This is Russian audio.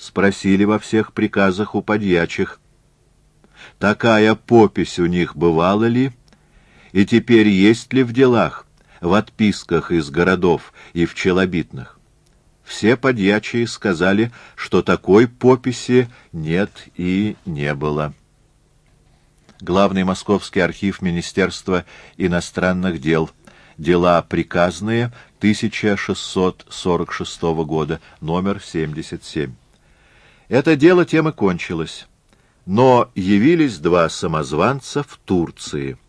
спросили во всех приказах у подьячих, такая попись у них бывала ли, и теперь есть ли в делах, в отписках из городов и в челобитных. Все подьячие сказали, что такой пописи нет и не было. Главный Московский архив Министерства иностранных дел. Дела приказные, 1646 года, номер 77. Это дело тем и кончилось. Но явились два самозванца в Турции.